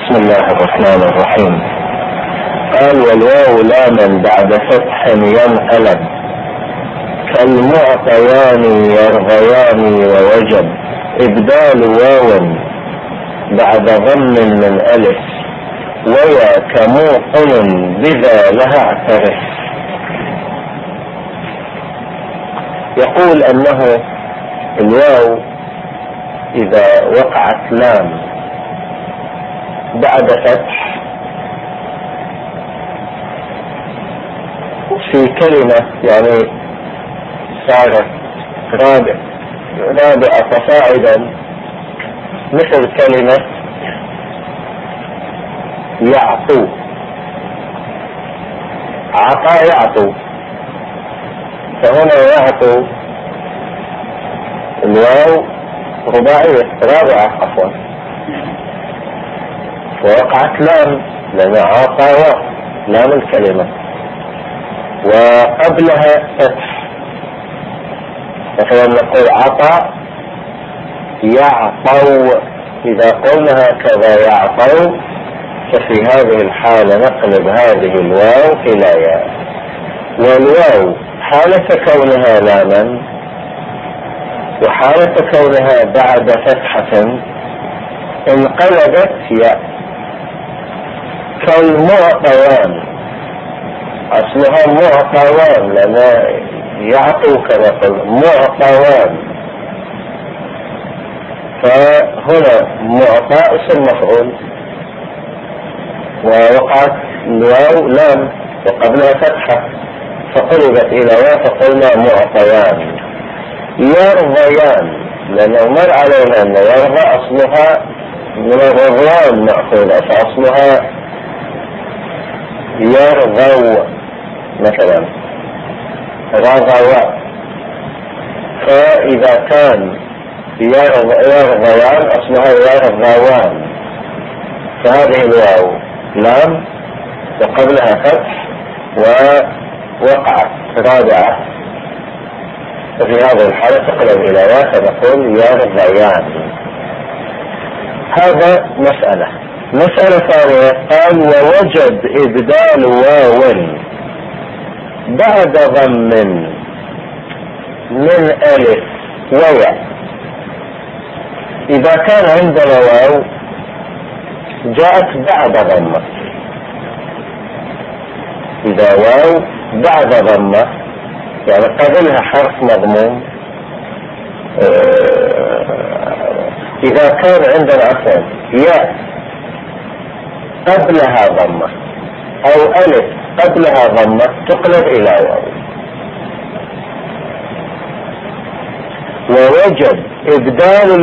بسم الله الرحمن الرحيم. قال والواو لاما بعد فتح ينقلب كالمعطيان يرضيان ووجب ابدال واو بعد ضم من الف ويا كموقن بذا لها اعترف. يقول انه الواو اذا وقعت لام بعد فتح في كلمة يعني صارت رابعة فصاعدا، مثل كلمة يعطو، عطى يعطو، فهنا يعطو الواو رباعية رابعة عفوا، ووقعت لام لأن عطى لام الكلمة وقبلها فتح، مثلا نقول عطى يعطو، إذا قلنا هكذا يعطو ففي هذه الحالة نقلب هذه الواو إلى ياء، والواو حالة كونها لاما وحالة كونها بعد فتحة انقلبت ياء. كالمعطيان اصلها معطوان، لان يعطو كما قلنا معطوان، فهنا معطى اسم مفعول ووقعت الواو لام وقبلها فتحة فقلبت الى واو فقلنا معطيان. يرضيان لانه مر علينا ان يرضى اصلها من الرضوان مأخوذة، فاصلها يرضوا مثلا رضوا، فإذا كان يرضيان أصلها يرضوان، فهذه الواو لام وقبلها فتح ووقعت رابعة، ففي هذه الحالة تقلب إلى واو فنقول يرضيان. هذا مسألة ثانية. قال ووجد إبدال واو بعد ضم من ألف وياء. إذا كان عندنا واو جاءت بعد ضمة، إذا واو بعد ضمة يعني قبلها حرف مضموم، إذا كان عندنا عفوا ياء قبلها ضمة أو ألف قبلها ضمة تقلب إلى واو. ووجد إبدال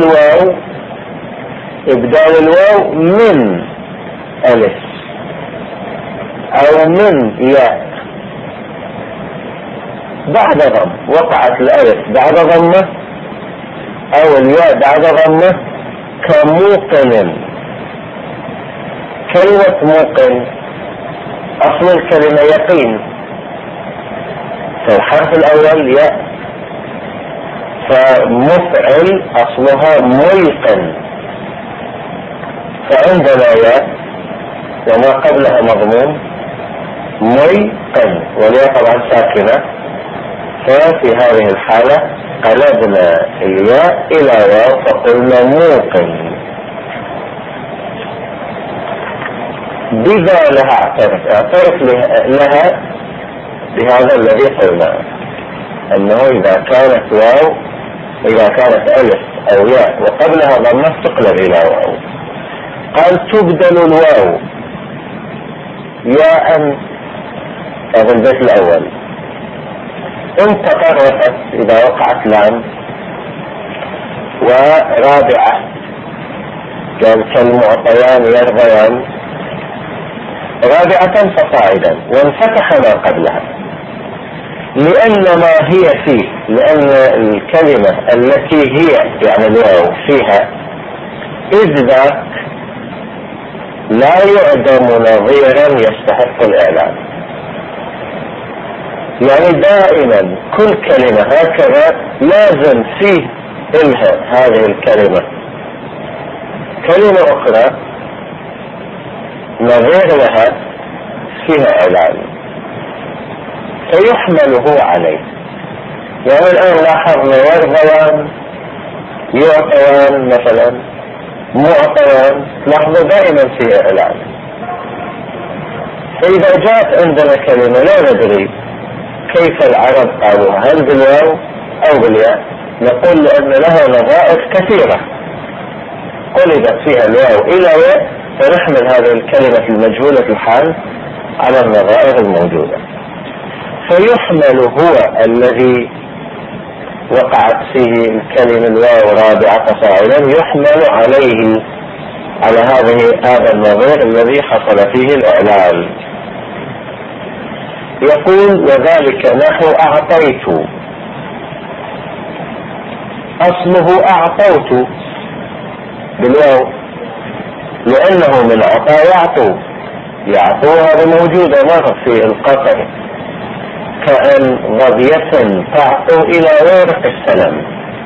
الواو من ألف أو من ياء بعد ضم، وقعت الألف بعد ضمة أو الياء بعد ضمة كموقن. كلمة موقن أصل الكلمة يقين، فالحرف الأول ياء، فمفعل أصلها ميقن، فعندنا ياء وما قبلها مضموم ميقن والياء طبعا ساكنة، ففي هذه الحالة قلبنا الياء إلى واو فقلنا موقن. بذا لها اعترف لها بهذا الذي قلنا، انه اذا كانت واو، اذا كانت الف او ياء وقبلها ضمة تقلب الى واو. قال تبدل الواو ياء، هذا البيت الاول. ان تطرفت اذا وقعت لام، ورابعة قال كالمعطيان يرضيان رابعة فصاعدا وانفتح ما قبلها، لأن ما هي فيه، لأن الكلمة التي هي يعني الواو فيها إذ ذاك لا يعدم نظيرا يستحق الإعلام، يعني دائما كل كلمة هكذا لازم فيه إلها هذه الكلمة كلمة أخرى نظير لها فيها إعلان فيحمل هو عليه. يعني الآن لاحظنا يرضيان يعطيان مثلا معطيان، لاحظوا دائما فيها إعلان. فإذا جاءت عندنا كلمة لا ندري كيف العرب قالوها، هل بالواو أو بالياء، نقول لأن لها نظائر كثيرة قلبت فيها الواو إلى ياء، فنحمل هذه الكلمة المجهولة الحال على النظائر الموجودة. فيحمل هو الذي وقعت فيه الكلمة الواو رابعة فاعلا، يحمل عليه على هذا النظير الذي حصل فيه الإعلال. يقول وذلك نحو أعطيت، أصله أعطوت بالواو لأنه من عطى يعطو، يعطو هذا موجودة مرة في القطر، كأن ظبية تعطو إلى ورق السلام،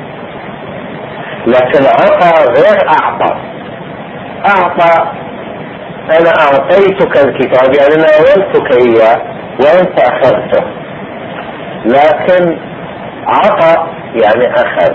لكن عطى غير أعطى. أعطى أنا أعطيتك الكتاب يعني ناولتك إياه وأنت أخذته، لكن عطى يعني أخذ.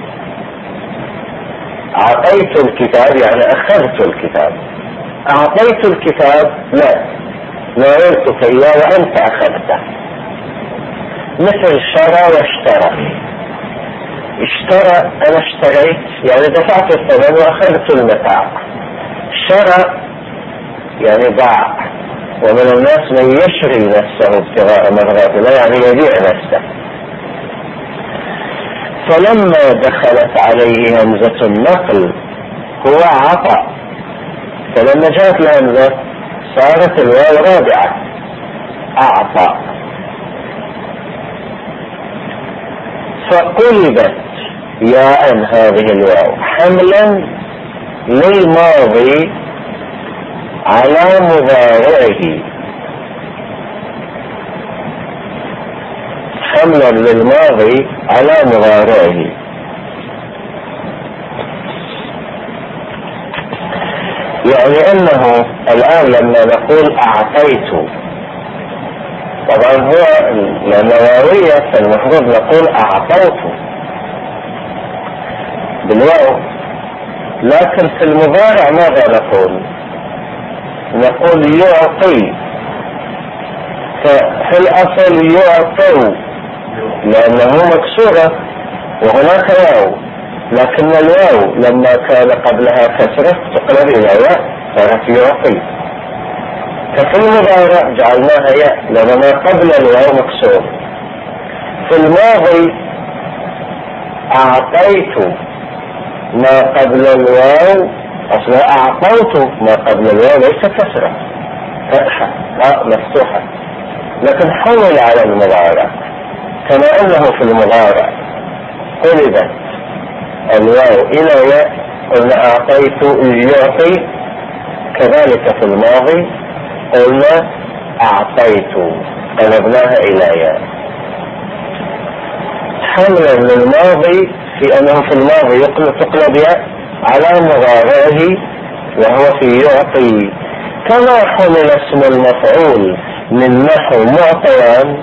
أعطيت الكتاب يعني أخذت الكتاب، أعطيت الكتاب لا، ناولتك إياه وأنت أخذته. مثل شرى واشترى. اشترى أنا اشتريت يعني دفعت الثمن وأخذت المتاع. شرى يعني باع، ومن الناس من يشري نفسه ابتغاء مرضات الله يعني يبيع نفسه. فلما دخلت عليه همزة النقل هو عطى، فلما جاءت الهمزة صارت الواو رابعة أعطى. فقلبت ياء هذه الواو حملا للماضي على مضارعه، حملا للماضي على مضارعه. يعني أنه الآن لما نقول أعطيت، طبعا هو لأنه واوية فالمفروض نقول أعطوت بالواو، لكن في المضارع ماذا نقول؟ نقول يعطي، ففي الأصل يعطوا لأنه مكسورة وهناك واو، لكن الواو لما كان قبلها كسرة تقلب إلى ياء صارت يعطي. ففي المضارع جعلناها ياء لأن ما قبل الواو مكسور. في الماضي أعطيت ما قبل الواو أصلا أعطوت ما قبل الواو ليس كسرة، فتحة مفتوحة، لكن حول على المضارع كما أنه في المضارع قلبت الواو إلى ياء قلنا أعطيت يعطي، كذلك في الماضي قلنا أعطيت قلبناها إلى ياء حملا للماضي في أنه في الماضي تقلب ياء على مضارعه وهو في يعطي، كما حمل اسم المفعول من نحو معطيان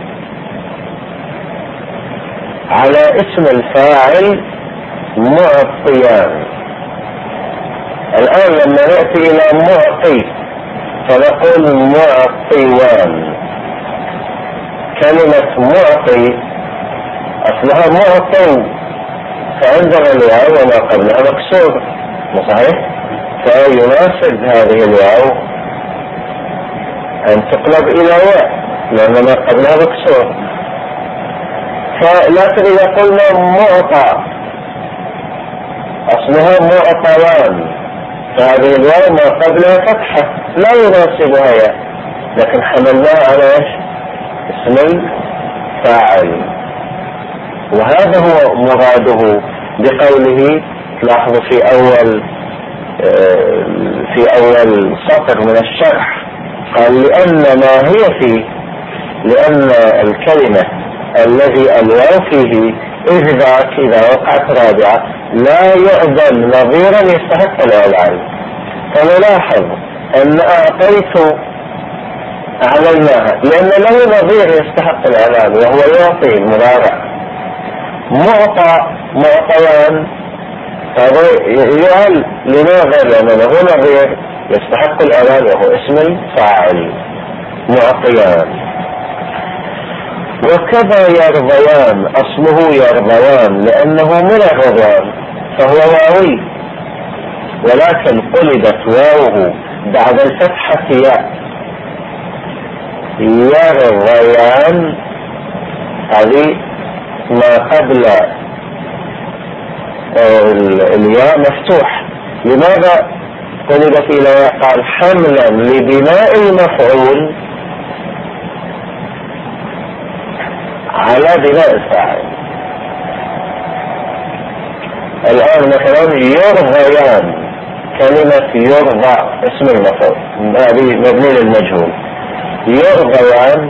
على اسم الفاعل معطيان. الآن لما نأتي إلى معطي فنقول معطيان. كلمة معطي أصلها معطي، فعندنا الواو وما قبلها مكسور صحيح، فيناسب هذه الواو أن تقلب إلى ياء لأن ما قبلها مكسور. لكن إذا قلنا معطى أصلها معطيان، فهذه الواو ما قبلها فتحة لا يناسبها ياء، لكن حملناها على ايش؟ اسم الفاعل. وهذا هو مراده بقوله، لاحظوا في أول سطر من الشرح قال لأن ما هي فيه، لأن الكلمة الذي الواو فيه إذ ذاك إذا وقعت رابعة لا يعدل نظيرا يستحق الإعلان. فنلاحظ أن أعطيت أعلناها، لأن له نظير يستحق الإعلان وهو يعطي المضارع. معطيان هذا يعل لماذا؟ لأن له نظير يستحق الإعلان وهو اسم الفاعل. معطيان. وكذا يرضيان، أصله يرضيان لأنه من الرضوان فهو واوي، ولكن قلبت واوه بعد الفتحة ياء. يرضيان هذه ما قبل الياء مفتوح. لماذا قلبت إلى ياء؟ قال حملا لبناء المفعول على بناء الفاعل. الآن مثلا يرضيان، كلمة يرضى اسم المفعول مبني للمجهول. يرضيان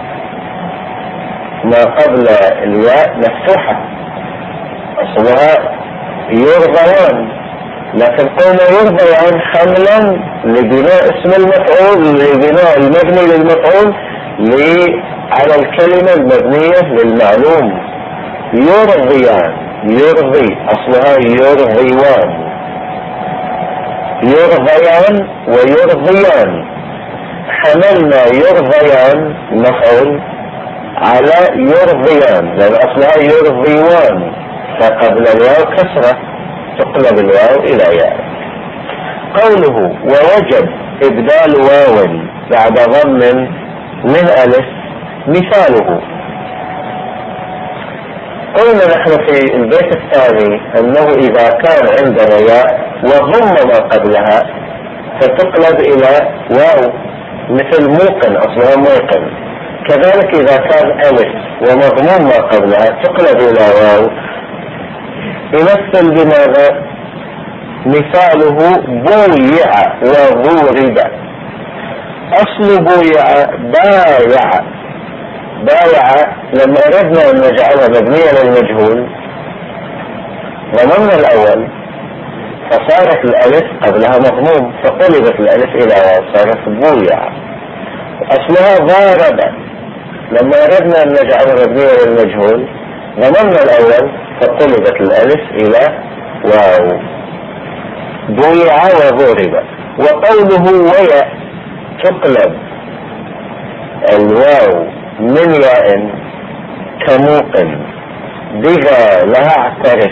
ما قبل الياء مفتوحة أصلها يرضيان، لكن قلنا يرضيان حملا لبناء اسم المفعول، لبناء المبني للمفعول على الكلمة المبنية للمعلوم. يرضيان، يرضي أصلها يرضيوان. يرضيان ويرضيان، حملنا يرضيان مفعول على يرضيان لأن أصلها يرضيوان، فقبل الواو كسرة تقلب الواو إلى ياء. قوله ووجب إبدال واو بعد ضم من ألف مثاله. قلنا نحن في البيت الثاني أنه إذا كان عندنا ياء وضم ما قبلها فتقلب إلى واو مثل موقن أصلها موقن. كذلك إذا كان ألف ومضموم ما قبلها تقلب إلى واو. يمثل بماذا؟ مثاله بويع وضورب. أصل بويع بايع. بايع لما أردنا أن نجعلها مبنية للمجهول ضممنا الأول فصارت الألف قبلها مضموم فقلبت الألف إلى واو صارت بويع. أصلها ضارب، لما أردنا أن نجعلها مبنية للمجهول ضممنا الأول فقلبت الألف إلى واو. بويع وضورب. وقوله ويا تقلب الواو من ياء كموقن بذا لها اعترف،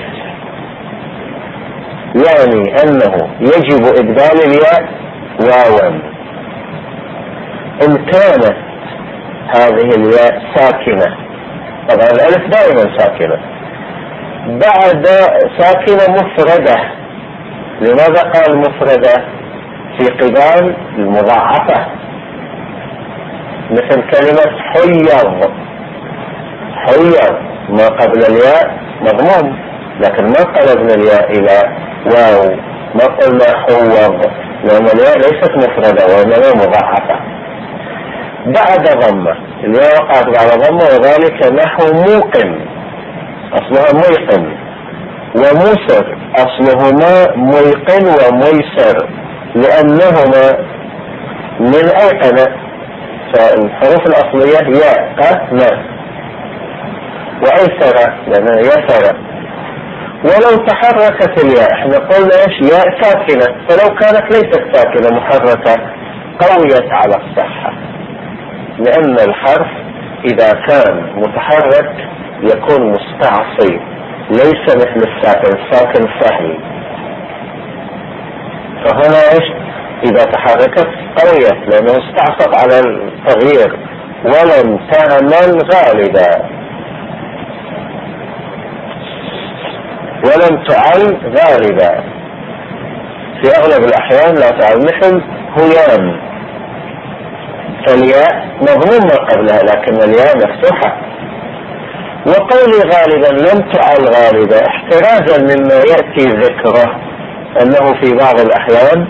يعني أنه يجب إبدال الياء واوا إن كانت هذه الياء ساكنة. طبعا الألف دائما ساكنة، بعد ساكنة مفردة. لماذا قال مفردة؟ في قبال المضاعفة، مثل كلمة حيض. حيض ما قبل الياء مضموم لكن ما قلبنا الياء إلى واو، ما قلنا حوض لأن الياء ليست مفردة وإنما مضاعفة. بعد ضمة الياء وقعت بعد ضمة، وذلك نحو موقن أصلها ميقن، ومسر أصلهما ميقن وميسر لأنهما من أيقن، فالحروف الأصلية ياء نا، وأيسر لأنها يسر. ولو تحركت الياء احنا قلنا ايش؟ ياء ساكنة، فلو كانت ليست ساكنة محركة قويت على الصحة، لأن الحرف إذا كان متحرك يكون مستعصي ليس مثل الساكن. الساكن سهل، فهنا ايش؟ إذا تحركت قويت لأنه استعصت على التغيير. ولم تعمل غالبا، ولم تعل غالبا، في أغلب الأحيان لا تعل، مثل هيان فالياء مضموم ما قبلها لكن الياء مفتوحة. وقولي غالبا لم تعل غالبا احترازا مما يأتي ذكره أنه في بعض الأحيان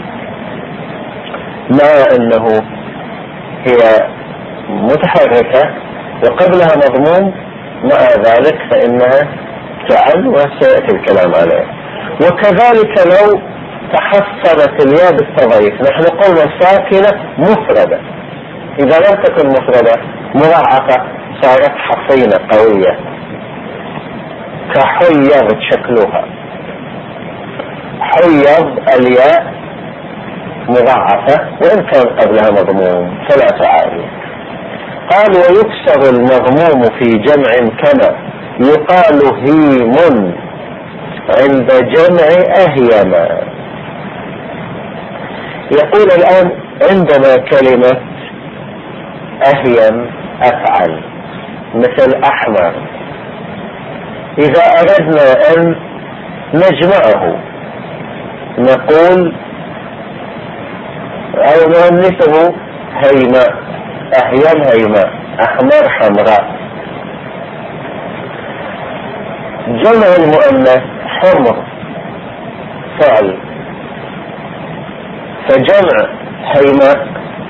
مع أنه هي متحركة وقبلها مضموم مع ذلك فإنها تعل، وسيأتي الكلام عليه. وكذلك لو تحصلت الياء بالتضعيف. نحن قلنا ساكنة مفردة، إذا لم تكن مفردة مضاعفة صارت حصينة قوية، كحيض شكلها. حيض الياء مضاعفة وإن كان قبلها مضموم فلا تعارض. قال ويكسر المضموم في جمع كما يقال هيم عند جمع أهيما. يقول الآن عندنا كلمة أهيم أفعل مثل أحمر، إذا أردنا أن نجمعه نقول أو نؤنثه هيماء، أهيم هيماء، أحمر حمراء. جمع المؤنث حمر فعل، فجمع هيماء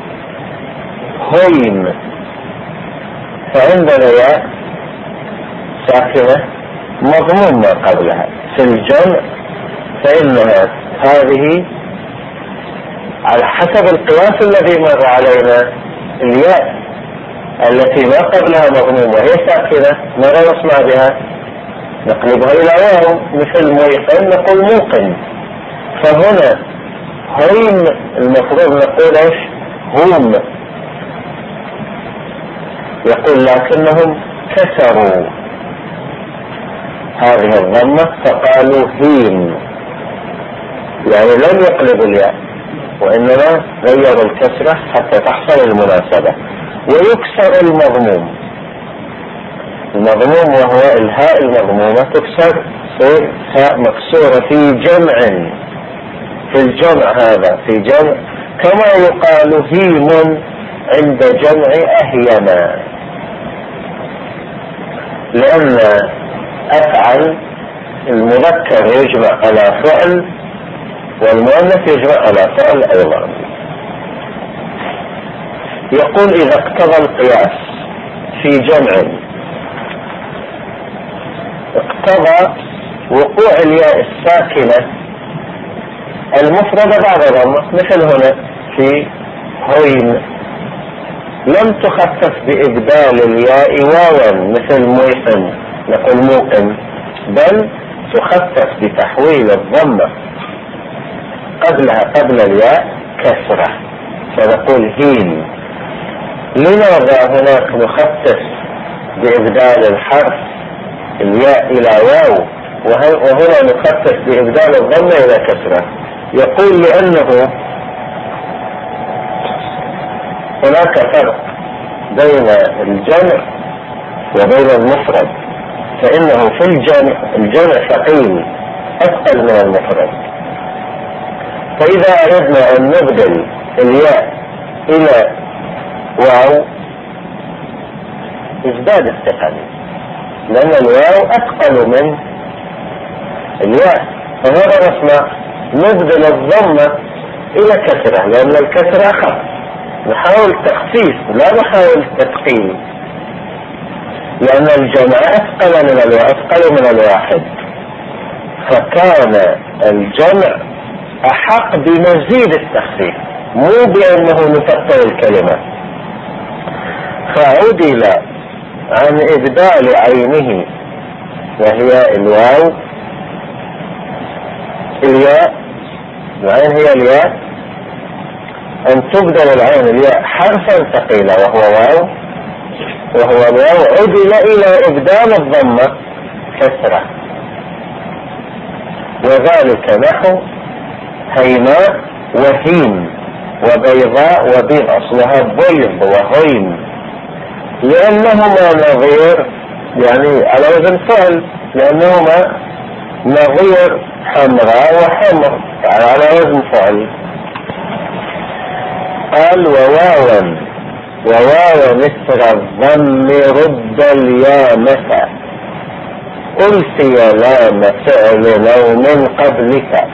هيم، فعندنا ياء ساكنة مضموم ما قبلها في الجمع، فإنها هذه على حسب القياس الذي مر علينا الياء التي ما قبلها مضموم وهي ساكنة ماذا نصنع بها؟ نقلبها إلى واو مثل موقن نقول موقن. فهنا هيم المفروض نقول ايش؟ هم. يقول لكنهم كسروا هذه الضمة فقالوا هيم، يعني لم يقلبوا الياء وإنما غيروا الكسرة حتى تحصل المناسبة. ويكسر المضموم، المضموم وهو الهاء المضمومة تكسر تصير هاء مكسورة في جمع، في الجمع هذا في جمع كما يقال هيم عند جمع أهيما، لأن أفعل المذكر يجمع على فعل والمؤنث يجمع على فعل أيضا. يقول إذا اقتضى القياس في جمع اقتضى وقوع الياء الساكنة المفردة بعد ضمة، مثل هنا في هيم لم تخفف بإبدال الياء واوا مثل موقن نقول موقن، بل تخفف بتحويل الضمة قبلها قبل الياء كسرة فنقول هيم. لماذا هناك نخفف بإبدال الحرف الياء إلى واو وهنا نخفف بإبدال الضمة إلى كسرة؟ يقول لأنه هناك فرق بين الجمع وبين المفرد، فإنه في الجمع ثقيل أثقل من المفرد، فإذا أردنا أن نبدل الياء إلى واو ازداد الثقل، لأن الواو أثقل من الياء، فماذا نصنع؟ نبدل الضمة إلى كسرة لأن الكسرة أخف، نحاول تخفيف لا نحاول تثقيل، لأن الجمع أثقل من الواو أثقل من الواحد، فكان الجمع أحق بمزيد التخفيف مو بأنه نفصل الكلمة. فعدل عن إبدال عينه وهي الواو الياء، العين هي الياء، أن تبدل العين الياء حرفا ثقيلا وهو الواو، عدل إلى إبدال الضمة كسرة، وذلك نحو هيماء وهيم وبيضاء وبيض، أصلها بيض وهيم، لأنهما نظير يعني على وزن فعل، لأنهما نظير حمراء وحمر يعني على وزن فعل. قال وواوا مثل الضم رد اليامة ألفي لام فعل لو من قبلك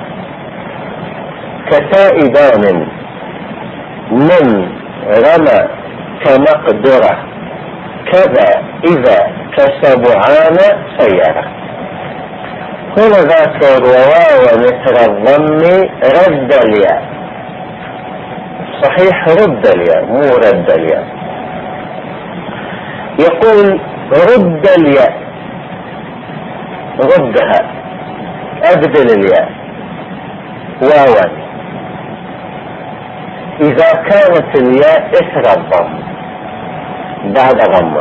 كتائبان من رمى كمقدرة كذا إذا كسبعان سيارة. هنا ذاكر وواو مثل الضم رد الياء. صحيح رد الياء مو رد الياء. يقول رد الياء، ردها، أبدل الياء واوا إذا كانت الياء إثر الضم بعد ضمة.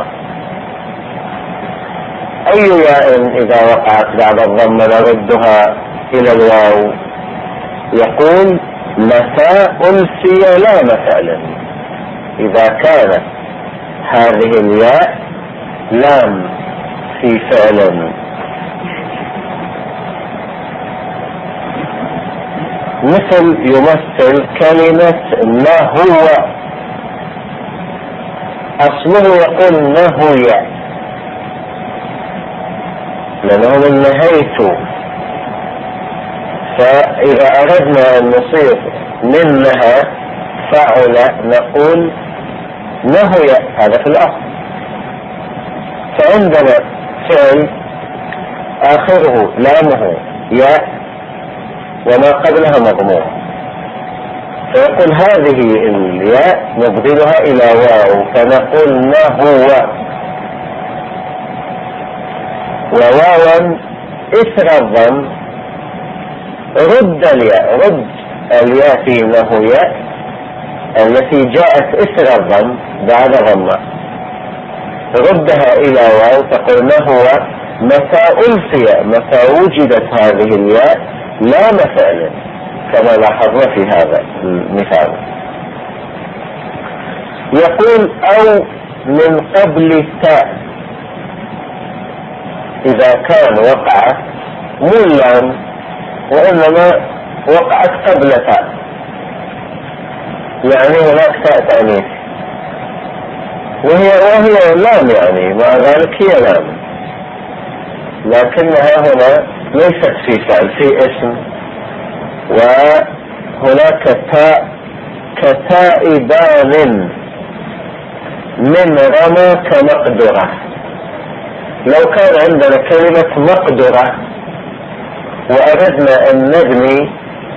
أي ياء إذا وقعت بعد الضم نردها إلى الواو؟ يقول متى أنسي لام فعل. إذا كانت هذه الياء لام في فعل، مثل يمثل كلمة ما هو، أصله يقول نهي، لأنه من نهيت. فإذا أردنا أن نصير منها فعل نقول نهي، هذا في الأصل. فعندنا فعل آخره لامه ياء وما قبلها مضموم، فيقول هذه الياء نبدلها إلى واو فنقول نهو، وواوا إثر الضم رد الياء، رد الياء في نهو التي جاءت إثر الضم بعد ضمة، ردها إلى واو تقول نهو متى ألفي، متى وجدت هذه الياء لام فعل، كما لاحظنا في هذا المثال. يقول أو من قبل تاء، إذا كان وقع مو لام وإنما وقعت قبل تاء، يعني هناك تاء تأنيث وهي لام، يعني مع ذلك هي لام، لكنها هنا ليست في فعل، في اسم، وهناك تاء كتاء بان من رمى كمقدرة. لو كان عندنا كلمة مقدرة وأردنا أن نبني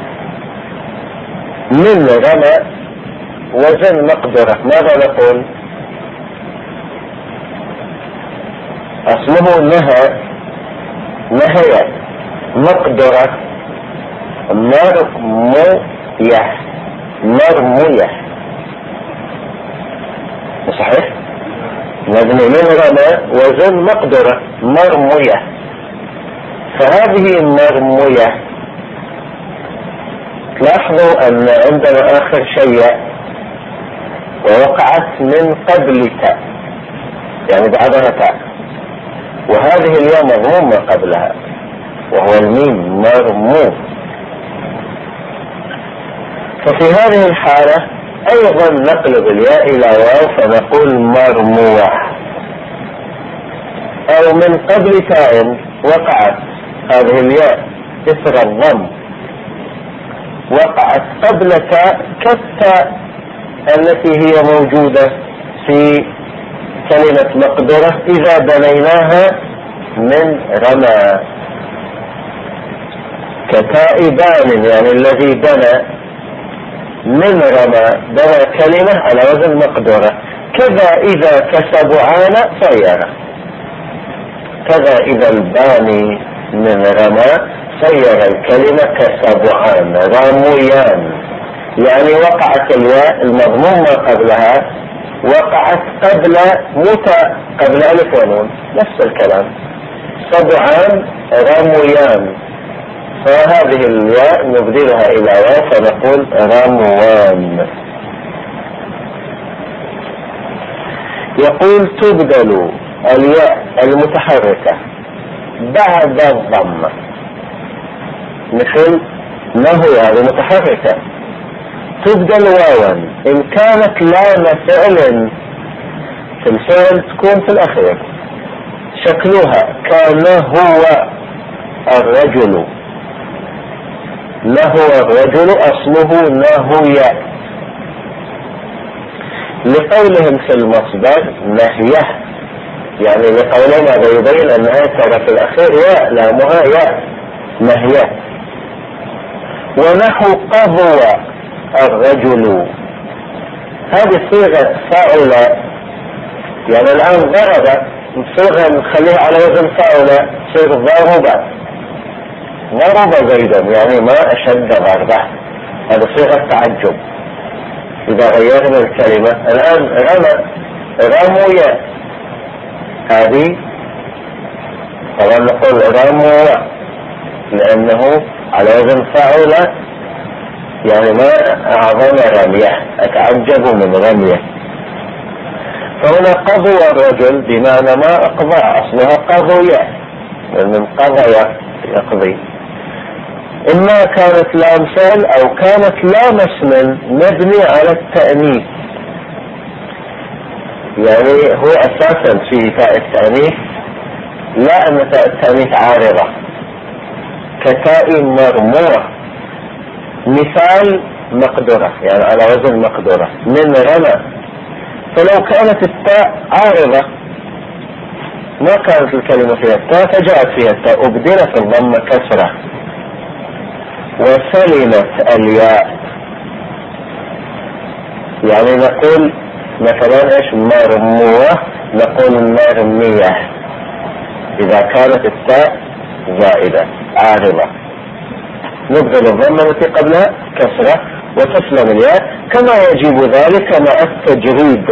من رمى وزن مقدرة، ماذا نقول؟ أصله نهى مقدرة مرمية، صحيح؟ نبني من رمى وزن مقدرة مرمية، فهذه المرمية تلاحظوا أن عندنا آخر شيء ووقعت من قبل تاء، يعني بعدها تاء، وهذه الياء مضمومة قبلها وهو الميم مرمو. ففي هذه الحالة أيضا نقلب الياء إلى واو فنقول مرموة. أو من قبل تاء وقعت هذه الياء إثر الضم، وقعت قبل تاء كالتاء التي هي موجودة في كلمة مقدرة إذا بنيناها من رمى، كتاء بان يعني الذي بنى من رمى، بنى كلمة على وزن مقدرة. كذا إذا كسبعان صيرة، كذا إذا الباني من رمى صير الكلمة كسبعان رميان، يعني وقعت الياء المضمومة قبلها وقعت قبل قبل ألف ونون، نفس الكلام، سبعان رميان، فهذه الياء نبدلها إلى واو فنقول رموان. يقول تبدل الياء المتحركة بعد الضمة، مثل نهي هذه متحركة تبدل واوا إن كانت لام فعل، في الفعل تكون في الأخير، شكلها كان هو الرجل، نهو الرجل أصله نهي، لقولهم في المصدر نهيه، يعني لقولهم هذا يبين أنها ترى في الأخير ياء لامها ياء، نهية. ونحو قضى الرجل، هذه صيغة فاعل، يعني الآن ضرب صيغة نخليها على وزن فاعل، صيغة ضرب زيدا، يعني ما أشد ضربه، هذا صيغة تعجب. إذا غيرنا الكلمة الآن رمي، هذه طبعا نقول رموا لأنه على وزن فاعل، يعني ما أعظم رميه، أتعجب من رميه. فهنا قضى الرجل بمعنى ما أقضى، أصلها قضي من قضى يقضي. إما كانت لام فعل أو كانت لام اسم مبني على التأنيث، يعني هو أساسا في تاء التأنيث لا أن تاء التأنيث عارضة كتاء مرموة. مثال مقدرة، يعني على وزن مقدرة من رمى، فلو كانت التاء عارضة ما كانت الكلمة فيها التاء فجاءت فيها التاء أبدلت الضمة كسرة. وسلمت الياء، يعني نقول مثلا ايش مرموة، نقول مرمية إذا كانت التاء زائدة عارضة، نبدل الضمة التي قبلها كسرة وتسلم الياء، كما يجب ذلك مع التجريد،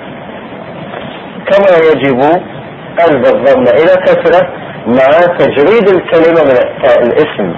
كما يجب قلب الضمة إلى كسرة مع تجريد الكلمة من التاء الاسم.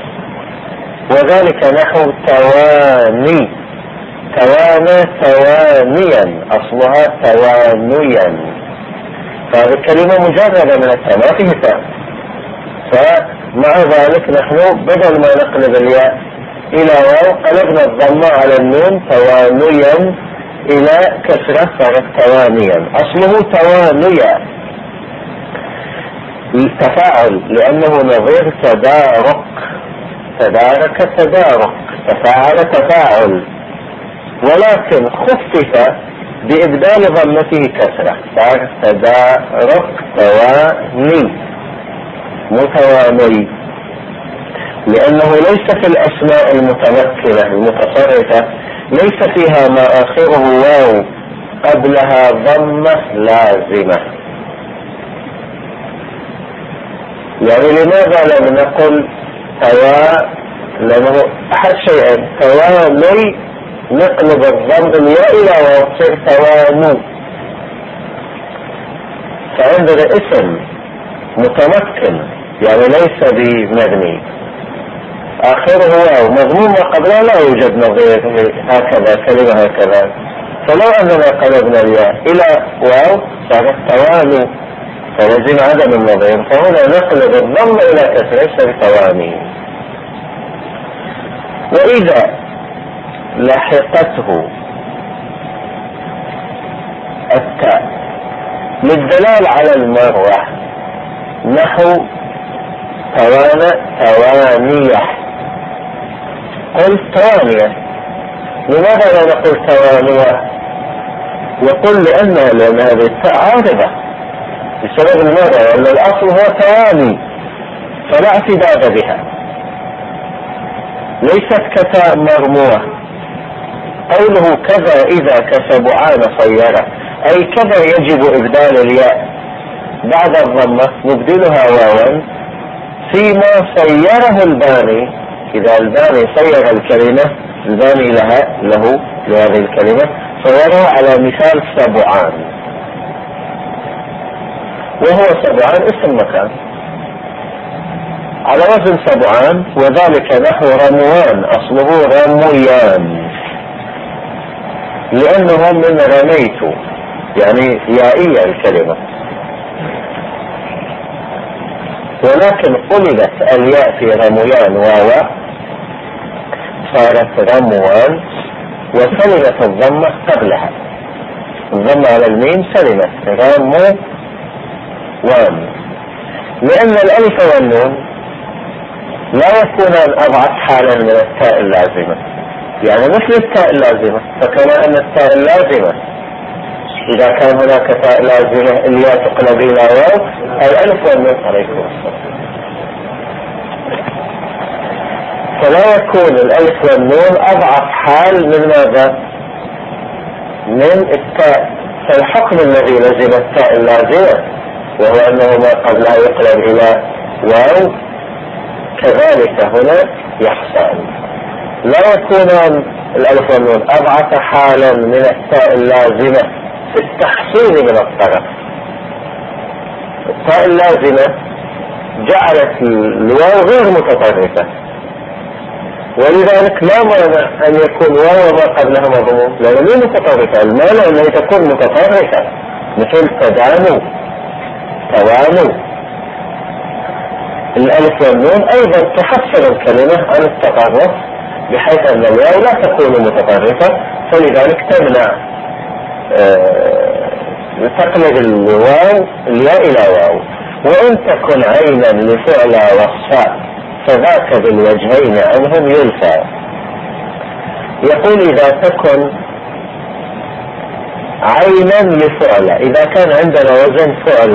وذلك نحو تواني، توانى توانيا، أصلها توانيا، فهذه الكلمة مجردة من التاء ما فيه تاء، فمع ذلك نحن بدل ما نقلب الياء إلى واو قلبنا الضمة على النون توانيا إلى كسرة صارت توانيا، أصله توانيا التفاعل، لأنه نظير تدارك، تدارك تدارك، تفاعل تفاعل، ولكن خفف بإبدال ضمته كسرة صار تدارك تواني متواني، لأنه ليس في الأسماء المتمكنة المتصرفة ليس فيها ما آخره واو قبلها ضمة لازمة. يعني لماذا لم نقل لأنه أحد شيئين، تواني نقلب الضم الياء إلى واو تصير توانو، فعندنا اسم متمكن يعني ليس بمبني آخره واو مضموم وقبله لا يوجد نظير هكذا كلمة هكذا، فلو أننا قلبنا الياء إلى واو صارت توانو فلزم عدم النظير، فهنا نقلب الضم إلى كسر يصير تواني. وإذا لحقته التاء للدلال على المروة نحو توانية، قلت توانية، لماذا لا نقول توانية؟ يقول لأن هذه التاء عارضة بسبب الماذا؟ لأن الأصل هو تواني فلا اعتداد بها، ليست كتاء مرموة. قوله كذا إذا كسبعان صيرة، أي كذا يجب إبدال الياء بعد الضمة نبدلها واوا فيما صيره الباني، إذا الباني صير الكلمة الباني له لهذه الكلمة صيره على مثال سبعان، وهو سبعان اسم مكان على وزن سبعان، وذلك نحو رموان أصله رميان لأنه من رميت يعني يائية الكلمة، ولكن قلبت الياء في رميان واوا صارت رموان وسلمت الضمة قبلها، الضمة على الميم سلمت رموان، لأن الألف والنون لا يكونان أضعف حالا من التاء اللازمة، يعني مثل التاء اللازمة، فكما أن التاء اللازمة إذا كان هناك تاء لازمة الياء تقلب إلى واو الألف والنون. عليكم السلام. فلا يكون الألف والنون أضعف حال من ماذا؟ من التاء. فالحكم الذي لزم التاء اللازمة وهو أنه ما قبلها يقلب إلى واو كذلك هنا يحصل. لا يكون الألف والنون أضعف حالا من التاء اللازمة في التحصيل من الطرف. التاء اللازمة جعلت الواو غير متطرفة، ولذلك لا مانع أن يكون واو ما قبلها مضموم، لأنه متطرفة. المانع أن تكون متطرفة مثل تدانو توانو. الألف والنون أيضا تحصل الكلمة عن التطرف بحيث أن الواو لا تكون متطرفة، فلذلك تمنع تقلب الواو الياء إلى واو. وإن تكن عينا لفعل وصفاء فذاك بالوجهين عنهم يلفى. يقول إذا تكن عينا لفعل، إذا كان عندنا وزن فعل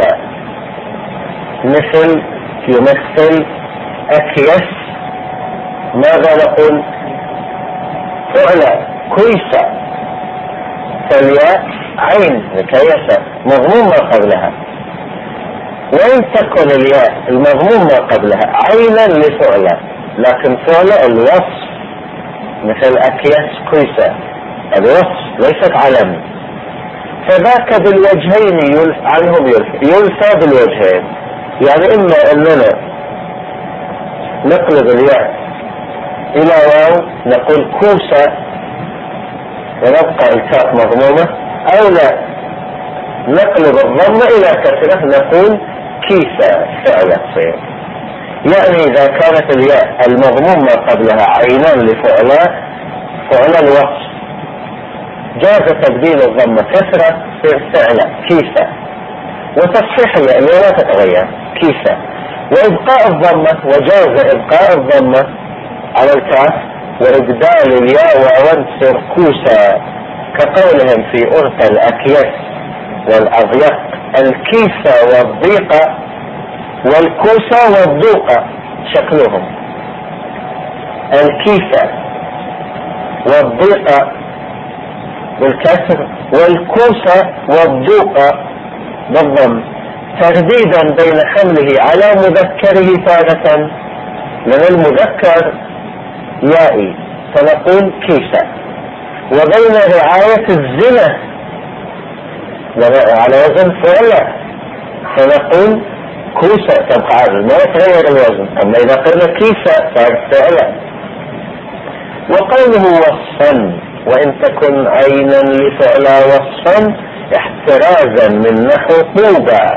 مثل يمثل أكيس، ماذا نقول؟ فعل كيسة، فالياء عين كيسة مضموم ما قبلها. وإن تكن الياء المضموم ما قبلها عينا لفعل، لكن فعل الوصف مثل أكيس كيسة الوصف ليست علم، فذاك بالوجهين عنهم يلفى بالوجهين. يعني إما أننا نقلب الياء إلى واو نقول كوسة ونبقى التاء مضمومة، أو لا نقلب الضمة إلى كسرة نقول كيسة فعلة صير. يعني إذا كانت الياء المضموم ما قبلها عينا لفعل فعل الوصف جاز تبديل الضمة كسرة تصير فعلة كيسة، وتصحيح الياء لا تتغير كيسة، وإبقاء الضمة وجاز إبقاء الضمة على الكاف وإبدال الياء واو تصير كوسة، كقولهم في أرث الأكيس والأضيق الكيسة والضيقة والكوسة والضوقة شكلهم. الكيسة والضيقة بالكسر والكوسة والضوقة بالضم، ترديدا بين حمله على مذكره تارة، لأن المذكر يائي فنقول كيسة، وبين رعاية الزنا على وزن فعلة فنقول كوسة تبقى عادل ما يتغير الوزن. أما إذا قلنا كيسة صارت فعلة. وقوله وصفا وإن تكن عينا لفعل وصفا احترازا من نحو طوبة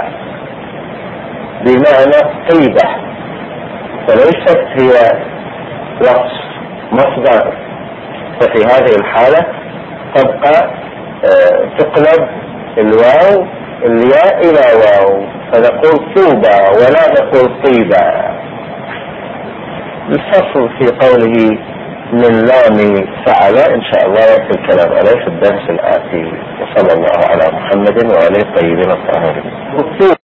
بمعنى طيبة، وليست هي وصف مصدر، ففي هذه الحالة تبقى تقلب الواو الياء إلى واو فنقول طوبة ولا نقول طيبة. الفصل في قوله من لام فعل إن شاء الله يأتي الكلام عليه في الدرس الآتي، وصلى الله على محمد وعليه الطيبين الطاهرين.